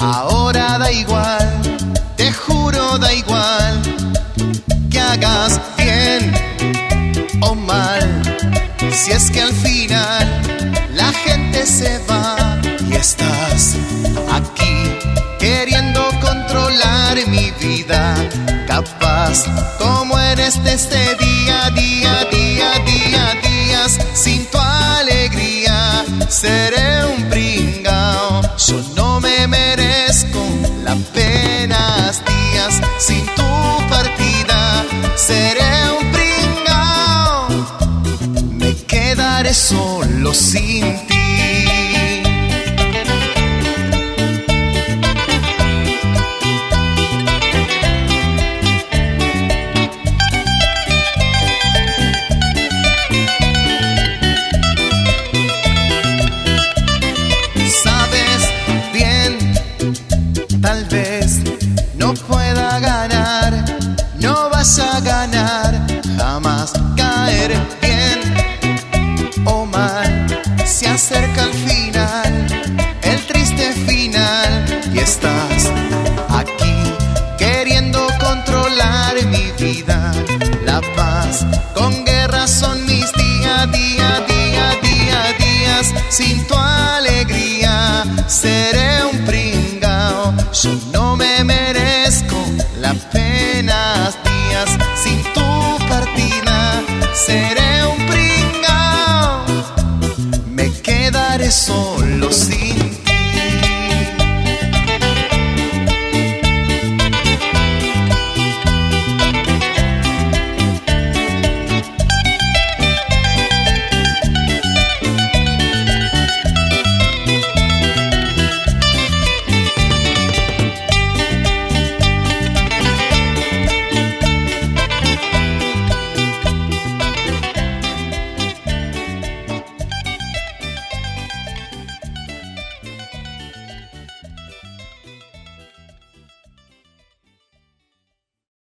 Ahora da igual, te juro da igual, que hagas bien o mal. Si es que al final la gente se va y estás aquí queriendo controlar mi vida, capaz como eres desde día, días, sin tu alegría seré un pringao. Yo no me merezco la pena, días sin tu partida seré un pringao. Me quedaré solo sin ti. Tal vez no pueda ganar, no vas a ganar, jamás caer bien o mal. Se acerca el final, el triste final, y estás aquí queriendo controlar mi vida. La paz con guerra son mis días, sin tu alegría seré un pringao. Yo no me merezco la pena, días sin tu partida seré un pringao. Me quedaré solo sin